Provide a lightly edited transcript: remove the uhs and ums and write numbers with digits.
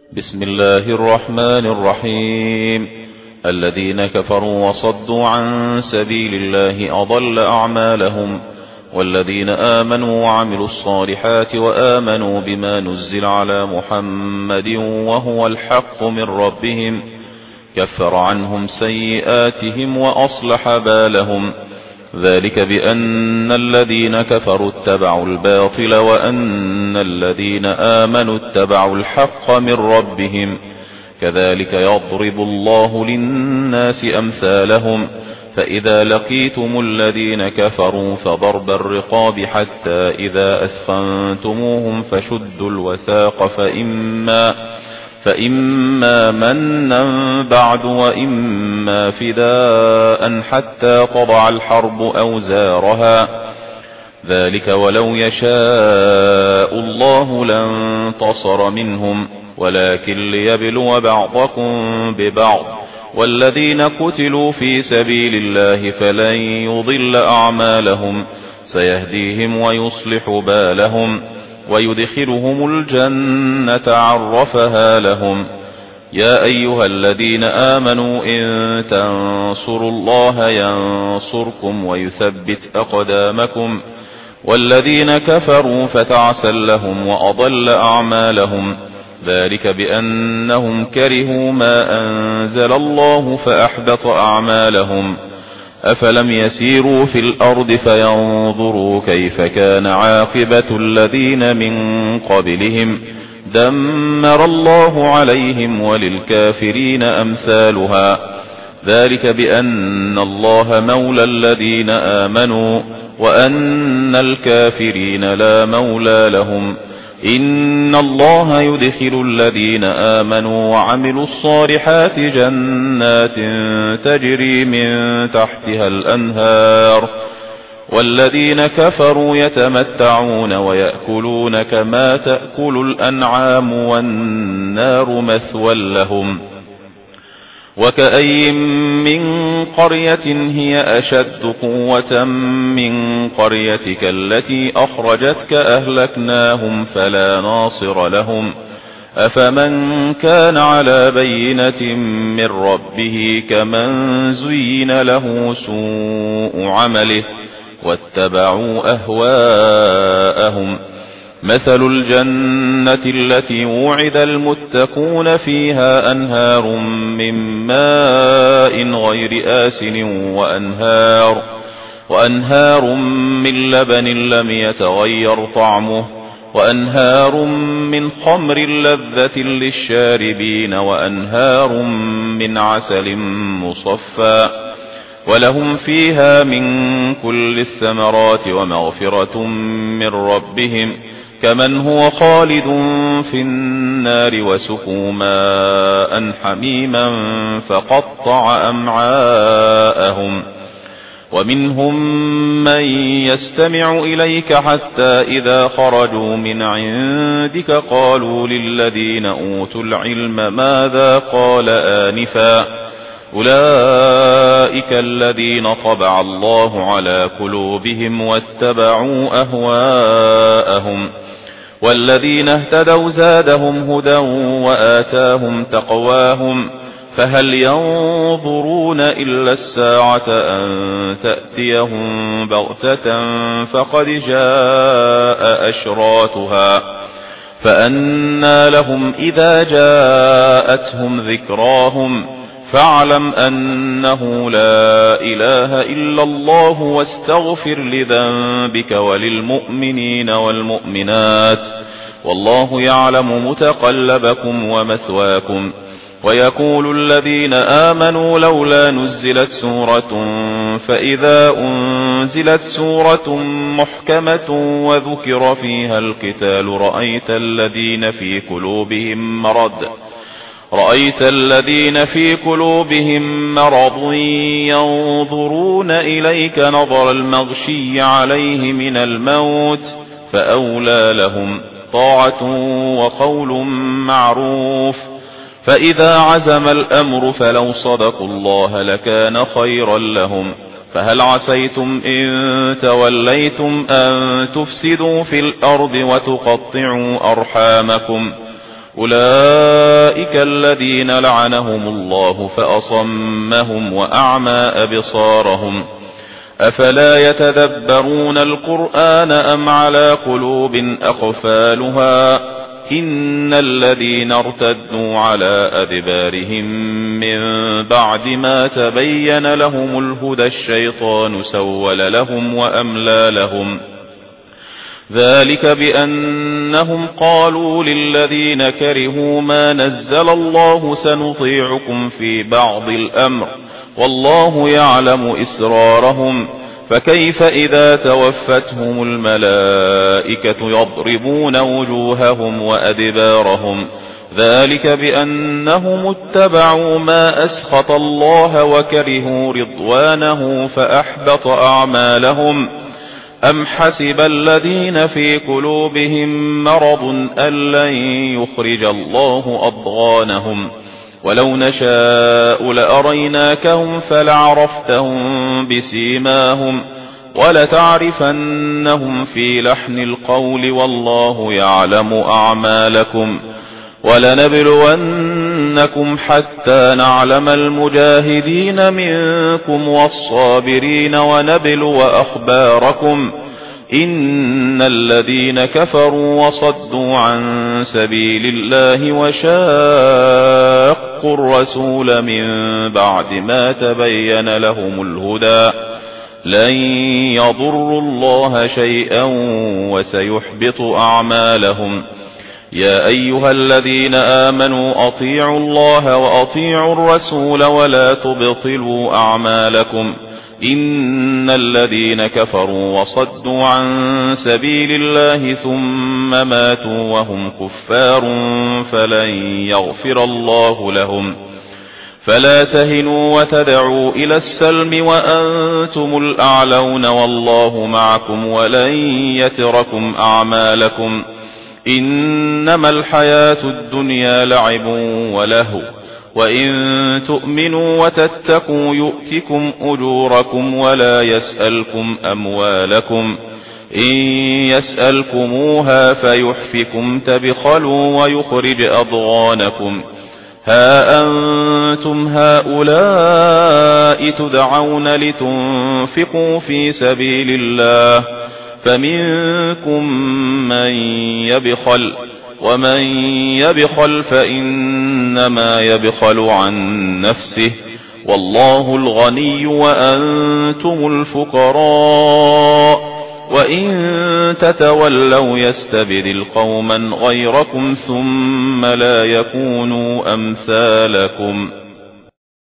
بسم الله الرحمن الرحيم. الذين كفروا وصدوا عن سبيل الله أضل أعمالهم، والذين آمنوا وعملوا الصالحات وآمنوا بما نزل على محمد وهو الحق من ربهم كفر عنهم سيئاتهم وأصلح بالهم، ذلك بأن الذين كفروا اتبعوا الباطل وأن الذين آمنوا اتبعوا الحق من ربهم، كذلك يضرب الله للناس أمثالهم. فإذا لقيتم الذين كفروا فضرب الرقاب حتى إذا أثخنتموهم فشدوا الوثاق فإما منا بعد وإما فداء حتى تضع الحرب أوزارها، ذلك ولو يشاء الله لانتصر منهم ولكن ليبلو بعضكم ببعض، والذين قتلوا في سبيل الله فلن يضل أعمالهم، سيهديهم ويصلح بالهم ويدخلهم الجنة عرفها لهم. يا أيها الذين آمنوا إن تنصروا الله ينصركم ويثبت أقدامكم، والذين كفروا فتعسا لهم وأضل أعمالهم، ذلك بأنهم كرهوا ما أنزل الله فأحبط أعمالهم. أفلم يسيروا في الأرض فينظروا كيف كان عاقبة الذين من قبلهم، دمر الله عليهم وللكافرين أمثالها، ذلك بأن الله مولى الذين آمنوا وأن الكافرين لا مولى لهم. إن الله يدخل الذين آمنوا وعملوا الصالحات جنات تجري من تحتها الأنهار، والذين كفروا يتمتعون ويأكلون كما تأكل الأنعام والنار مثوى لهم. وكأي من قرية هي أشد قوة من قريتك التي أخرجتك أهلكناهم فلا ناصر لهم. أفمن كان على بينة من ربه كمن زين له سوء عمله واتبعوا أهواءهم. مثل الجنة التي وعد المتقون فيها أنهار من ماء غير آسن وأنهار من لبن لم يتغير طعمه، وأنهار من خمر لذة للشاربين، وأنهار من عسل مصفى، ولهم فيها من كل الثمرات ومغفرة من ربهم، كمن هو خالد في النار وسقوا ماء حميما فقطع أمعاءهم. ومنهم من يستمع إليك حتى إذا خرجوا من عندك قالوا للذين أوتوا العلم ماذا قال آنفا، أولئك الذين طبع الله على قلوبهم واتبعوا أهواءهم، والذين اهتدوا زادهم هدى وآتاهم تقواهم. فهل ينظرون إلا الساعة أن تأتيهم بغتة فقد جاء أشراتها، فأنى لهم إذا جاءتهم ذكراهم. فاعلم أنه لا إله إلا الله واستغفر لذنبك وللمؤمنين والمؤمنات، والله يعلم متقلبكم ومثواكم. ويقول الذين آمنوا لولا نزلت سورة، فإذا أنزلت سورة محكمة وذكر فيها القتال رأيت الذين في قلوبهم مرض ينظرون إليك نظر المغشي عليه من الموت، فأولى لهم طاعة وقول معروف. فإذا عزم الأمر فلو صدقوا الله لكان خيرا لهم. فهل عسيتم إن توليتم أن تفسدوا في الأرض وتقطعوا أرحامكم؟ أولئك أولئك الذين لعنهم الله فأصمهم وأعمى أبصارهم أفلا يتدبرون القرآن أم على قلوب أقفالها إن الذين ارتدوا على أدبارهم من بعد ما تبين لهم الهدى الشيطان سول لهم وأملى لهم ذلك بأنهم قالوا للذين كرهوا ما نزل الله سنطيعكم في بعض الأمر والله يعلم إسرارهم فكيف إذا توفتهم الملائكة يضربون وجوههم وأدبارهم ذلك بأنهم اتبعوا ما أسخط الله وكرهوا رضوانه فأحبط أعمالهم أم حسب الذين في قلوبهم مرض أن لن يخرج الله أضغانهم ولو نشاء لأريناكهم فلعرفتهم بسيماهم ولتعرفنهم في لحن القول والله يعلم أعمالكم ولنبلونكم حتى نعلم المجاهدين منكم والصابرين ونبلو أخباركم إن الذين كفروا وصدوا عن سبيل الله وشاقوا الرسول من بعد ما تبين لهم الهدى لن يضروا الله شيئا وسيحبط أعمالهم يا أيها الذين آمنوا أطيعوا الله وأطيعوا الرسول ولا تبطلوا أعمالكم إن الذين كفروا وصدوا عن سبيل الله ثم ماتوا وهم كفار فلن يغفر الله لهم فلا تهنوا وتدعوا إلى السلم وأنتم الأعلون والله معكم ولن يتركم أعمالكم إنما الحياة الدنيا لعب ولهو وإن تؤمنوا وتتقوا يؤتكم أجوركم ولا يسألكم أموالكم إن يسألكموها فيحفكم تبخلوا ويخرج أضغانكم ها أنتم هؤلاء تدعون لتنفقوا في سبيل الله فمنكم من يبخل ومن يبخل فإنما يبخل عن نفسه والله الغني وأنتم الفقراء وإن تتولوا يستبدل قوما غيركم ثم لا يكونوا أمثالكم